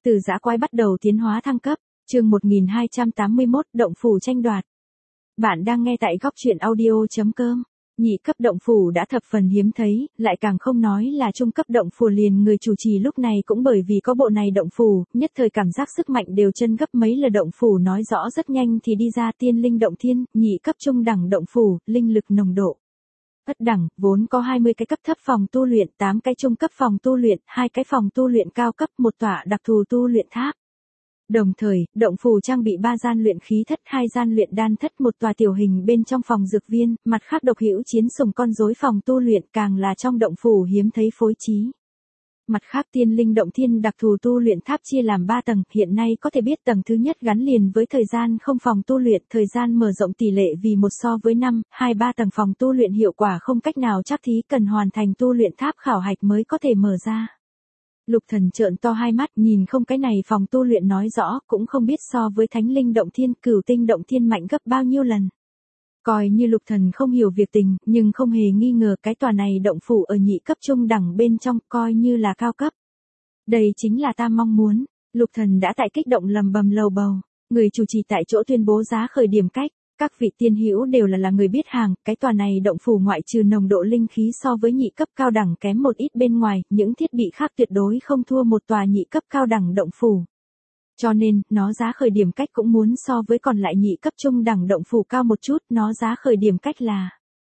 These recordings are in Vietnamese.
Từ dã quái bắt đầu tiến hóa thăng cấp, chương 1281 động phủ tranh đoạt. Bạn đang nghe tại góc truyện audio.com. Nhị cấp động phủ đã thập phần hiếm thấy, lại càng không nói là trung cấp động phủ liền người chủ trì lúc này cũng bởi vì có bộ này động phủ, nhất thời cảm giác sức mạnh đều chân gấp mấy lần động phủ nói rõ rất nhanh thì đi ra tiên linh động thiên, nhị cấp trung đẳng động phủ, linh lực nồng độ. Ất đẳng, vốn có 20 cái cấp thấp phòng tu luyện, 8 cái trung cấp phòng tu luyện, 2 cái phòng tu luyện cao cấp, một tọa đặc thù tu luyện tháp. Đồng thời, động phủ trang bị 3 gian luyện khí thất, 2 gian luyện đan thất, một tòa tiểu hình bên trong phòng dược viên, mặt khác độc hữu chiến sùng con rối phòng tu luyện càng là trong động phủ hiếm thấy phối trí. Mặt khác tiên linh động thiên đặc thù tu luyện tháp chia làm 3 tầng, hiện nay có thể biết tầng thứ nhất gắn liền với thời gian không phòng tu luyện, thời gian mở rộng tỷ lệ vì 1 so với 5, 2-3 tầng phòng tu luyện hiệu quả không cách nào chắc thí cần hoàn thành tu luyện tháp khảo hạch mới có thể mở ra. Lục Thần trợn to hai mắt nhìn không cái này phòng tu luyện nói rõ cũng không biết so với thánh linh động thiên cửu tinh động thiên mạnh gấp bao nhiêu lần. Coi như Lục Thần không hiểu việc tình, nhưng không hề nghi ngờ cái tòa này động phủ ở nhị cấp trung đẳng bên trong coi như là cao cấp. Đây chính là ta mong muốn. Lục Thần đã tại kích động lầm bầm lầu bầu, người chủ trì tại chỗ tuyên bố giá khởi điểm cách. Các vị tiên hữu đều là người biết hàng, cái tòa này động phủ ngoại trừ nồng độ linh khí so với nhị cấp cao đẳng kém một ít bên ngoài, những thiết bị khác tuyệt đối không thua một tòa nhị cấp cao đẳng động phủ. Cho nên, nó giá khởi điểm cách cũng muốn so với còn lại nhị cấp trung đẳng động phủ cao một chút, nó giá khởi điểm cách là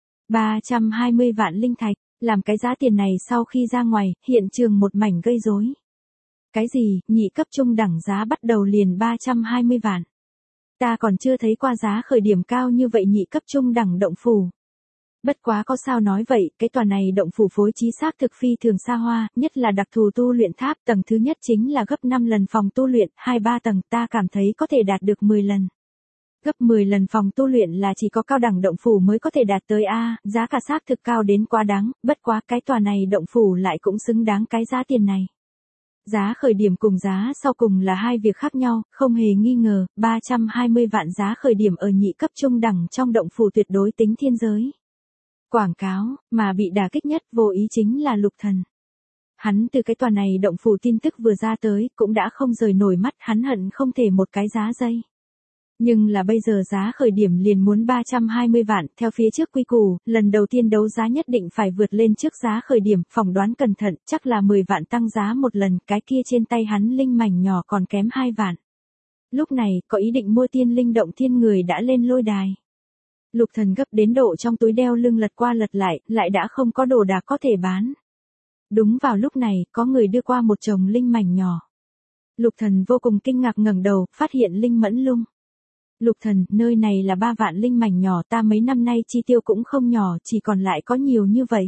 320 vạn linh thạch, làm cái giá tiền này sau khi ra ngoài, hiện trường một mảnh gây rối. Cái gì, nhị cấp trung đẳng giá bắt đầu liền 320 vạn. Ta còn chưa thấy qua giá khởi điểm cao như vậy nhị cấp trung đẳng động phủ. Bất quá có sao nói vậy, cái tòa này động phủ phối trí xác thực phi thường xa hoa, nhất là đặc thù tu luyện tháp, tầng thứ nhất chính là gấp 5 lần phòng tu luyện, 2-3 tầng ta cảm thấy có thể đạt được 10 lần. Gấp 10 lần phòng tu luyện là chỉ có cao đẳng động phủ mới có thể đạt tới A, giá cả xác thực cao đến quá đáng, bất quá cái tòa này động phủ lại cũng xứng đáng cái giá tiền này. Giá khởi điểm cùng giá sau cùng là hai việc khác nhau, không hề nghi ngờ, 320 vạn giá khởi điểm ở nhị cấp trung đẳng trong động phủ tuyệt đối tính thiên giới. Quảng cáo, mà bị đả kích nhất vô ý chính là Lục Thần. Hắn từ cái tòa này động phủ tin tức vừa ra tới, cũng đã không rời nổi mắt, hắn hận không thể một cái giá dây. Nhưng là bây giờ giá khởi điểm liền muốn 320 vạn, theo phía trước quy củ, lần đầu tiên đấu giá nhất định phải vượt lên trước giá khởi điểm, phỏng đoán cẩn thận, chắc là 10 vạn tăng giá một lần, cái kia trên tay hắn linh mảnh nhỏ còn kém 2 vạn. Lúc này, có ý định mua tiên linh động thiên người đã lên lôi đài. Lục Thần gấp đến độ trong túi đeo lưng lật qua lật lại đã không có đồ đạc có thể bán. Đúng vào lúc này, có người đưa qua một chồng linh mảnh nhỏ. Lục Thần vô cùng kinh ngạc ngẩng đầu, phát hiện linh mẫn lung. Lục Thần, nơi này là 3 vạn linh mảnh nhỏ, ta mấy năm nay chi tiêu cũng không nhỏ, chỉ còn lại có nhiều như vậy.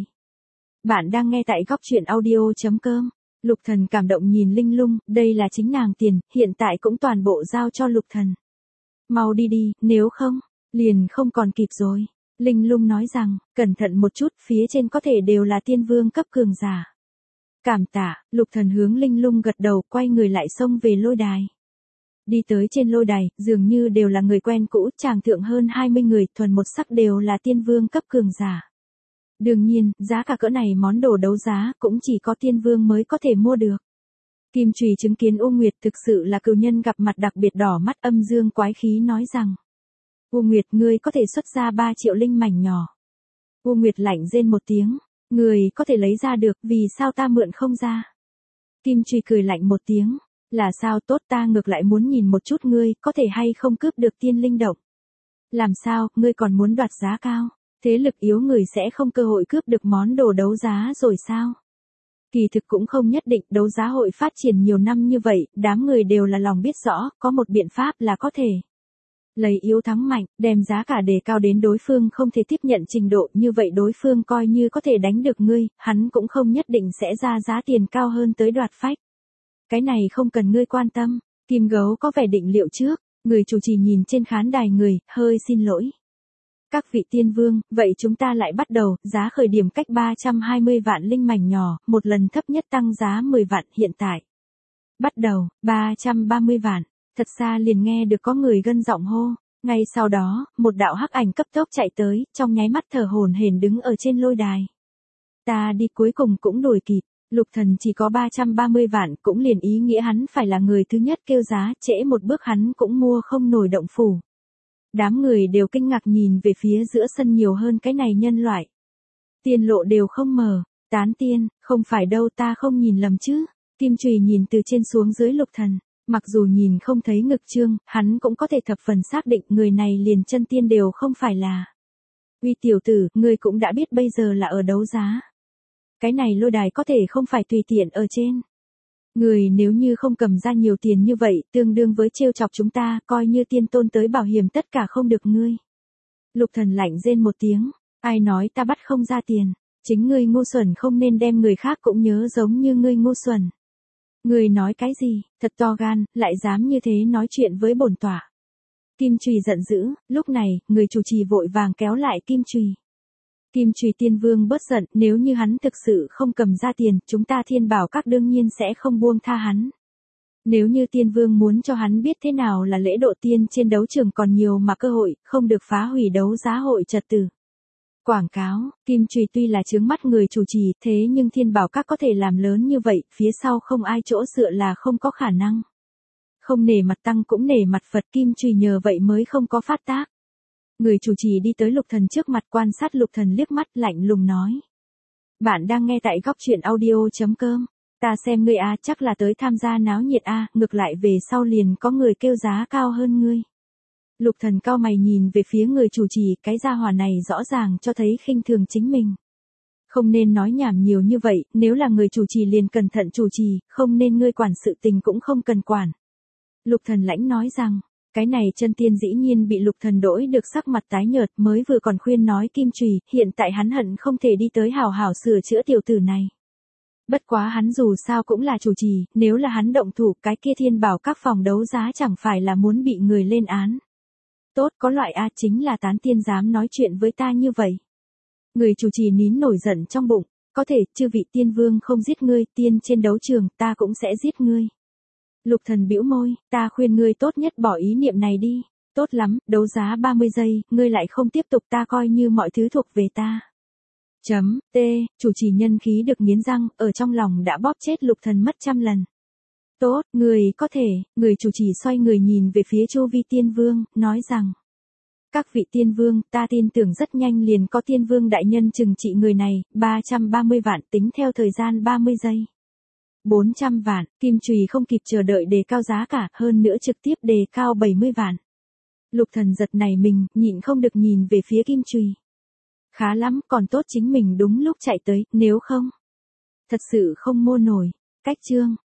Bạn đang nghe tại góc truyện audio.com. Lục Thần cảm động nhìn linh lung, đây là chính nàng tiền, hiện tại cũng toàn bộ giao cho Lục Thần. Mau đi đi, nếu không, liền không còn kịp rồi. Linh lung nói rằng, cẩn thận một chút, phía trên có thể đều là tiên vương cấp cường giả. Cảm tạ, Lục Thần hướng linh lung gật đầu, quay người lại xông về lôi đài. Đi tới trên lôi đài, dường như đều là người quen cũ, tràng thượng hơn 20 người, thuần một sắc đều là tiên vương cấp cường giả. Đương nhiên, giá cả cỡ này món đồ đấu giá, cũng chỉ có tiên vương mới có thể mua được. Kim Trùy chứng kiến U Nguyệt thực sự là cừu nhân gặp mặt đặc biệt đỏ mắt âm dương quái khí nói rằng. U Nguyệt, ngươi có thể xuất ra 3 triệu linh mảnh nhỏ. U Nguyệt lạnh rên một tiếng, ngươi có thể lấy ra được, vì sao ta mượn không ra? Kim Trùy cười lạnh một tiếng. Là sao tốt, ta ngược lại muốn nhìn một chút ngươi, có thể hay không cướp được tiên linh động. Làm sao, ngươi còn muốn đoạt giá cao, thế lực yếu người sẽ không cơ hội cướp được món đồ đấu giá rồi sao? Kỳ thực cũng không nhất định, đấu giá hội phát triển nhiều năm như vậy, đám người đều là lòng biết rõ, có một biện pháp là có thể lấy yếu thắng mạnh, đem giá cả đề cao đến đối phương không thể tiếp nhận trình độ, như vậy đối phương coi như có thể đánh được ngươi, hắn cũng không nhất định sẽ ra giá tiền cao hơn tới đoạt phách. Cái này không cần ngươi quan tâm. Kim Gấu có vẻ định liệu trước, người chủ trì nhìn trên khán đài người, hơi xin lỗi. Các vị tiên vương, vậy chúng ta lại bắt đầu, giá khởi điểm cách 320 vạn linh mảnh nhỏ, một lần thấp nhất tăng giá 10 vạn hiện tại. Bắt đầu, 330 vạn, thật xa liền nghe được có người gân giọng hô, ngay sau đó, một đạo hắc ảnh cấp tốc chạy tới, trong nháy mắt thở hổn hển đứng ở trên lôi đài. Ta đi cuối cùng cũng đuổi kịp. Lục Thần chỉ có 330 vạn, cũng liền ý nghĩa hắn phải là người thứ nhất kêu giá, trễ một bước hắn cũng mua không nổi động phủ. Đám người đều kinh ngạc nhìn về phía giữa sân nhiều hơn cái này nhân loại. Tiên lộ đều không mở, tán tiên, không phải đâu, ta không nhìn lầm chứ. Kim Chùy nhìn từ trên xuống dưới Lục Thần, mặc dù nhìn không thấy ngực trương, hắn cũng có thể thập phần xác định người này liền chân tiên đều không phải là. Uy tiểu tử, ngươi cũng đã biết bây giờ là ở đấu giá. Cái này lôi đài có thể không phải tùy tiện ở trên. Người nếu như không cầm ra nhiều tiền như vậy, tương đương với trêu chọc chúng ta, coi như tiên tôn tới bảo hiểm tất cả không được ngươi. Lục Thần lạnh rên một tiếng, ai nói ta bắt không ra tiền, chính ngươi ngu xuẩn không nên đem người khác cũng nhớ giống như ngươi ngu xuẩn. Ngươi nói cái gì, thật to gan, lại dám như thế nói chuyện với bổn tọa. Kim Chùy giận dữ, lúc này, người chủ trì vội vàng kéo lại Kim Chùy. Kim Chùy Tiên Vương bớt giận, nếu như hắn thực sự không cầm ra tiền, chúng ta Thiên Bảo Các đương nhiên sẽ không buông tha hắn. Nếu như Tiên Vương muốn cho hắn biết thế nào là lễ độ tiên trên đấu trường còn nhiều mà cơ hội, không được phá hủy đấu giá hội trật tự. Quảng cáo, Kim Chùy tuy là chướng mắt người chủ trì, thế nhưng Thiên Bảo Các có thể làm lớn như vậy, phía sau không ai chỗ dựa là không có khả năng. Không nể mặt tăng cũng nể mặt Phật, Kim Chùy nhờ vậy mới không có phát tác. Người chủ trì đi tới Lục Thần trước mặt, quan sát Lục Thần liếc mắt, lạnh lùng nói. Bạn đang nghe tại goctruyện.audio.com. Ta xem ngươi chắc là tới tham gia náo nhiệt ngược lại về sau liền có người kêu giá cao hơn ngươi. Lục Thần cau mày nhìn về phía người chủ trì, cái gia hỏa này rõ ràng cho thấy khinh thường chính mình. Không nên nói nhảm nhiều như vậy, nếu là người chủ trì liền cẩn thận chủ trì, không nên ngươi quản sự tình cũng không cần quản. Lục Thần lãnh nói rằng, cái này chân tiên dĩ nhiên bị Lục Thần đổi được sắc mặt tái nhợt, mới vừa còn khuyên nói Kim Chùy, hiện tại hắn hận không thể đi tới hảo hảo sửa chữa tiểu tử này. Bất quá hắn dù sao cũng là chủ trì, nếu là hắn động thủ, cái kia Thiên Bảo Các phòng đấu giá chẳng phải là muốn bị người lên án. Tốt, có loại chính là tán tiên dám nói chuyện với ta như vậy. Người chủ trì nín nổi giận trong bụng, có thể, chư vị tiên vương không giết ngươi, tiên trên đấu trường, ta cũng sẽ giết ngươi. Lục Thần bĩu môi, ta khuyên ngươi tốt nhất bỏ ý niệm này đi. Tốt lắm, đấu giá 30 giây, ngươi lại không tiếp tục, ta coi như mọi thứ thuộc về ta. Chủ trì nhân khí được nghiến răng, ở trong lòng đã bóp chết Lục Thần mất trăm lần. Tốt, người có thể, người chủ trì xoay người nhìn về phía chu vi tiên vương, nói rằng. Các vị tiên vương, ta tin tưởng rất nhanh liền có tiên vương đại nhân trừng trị người này, 330 vạn tính theo thời gian 30 giây. 400 vạn, Kim Chùy không kịp chờ đợi đề cao giá cả, hơn nữa trực tiếp đề cao 70 vạn. Lục Thần giật nảy mình, nhịn không được nhìn về phía Kim Chùy. Khá lắm, còn tốt chính mình đúng lúc chạy tới, nếu không. Thật sự không mua nổi. Cách chương.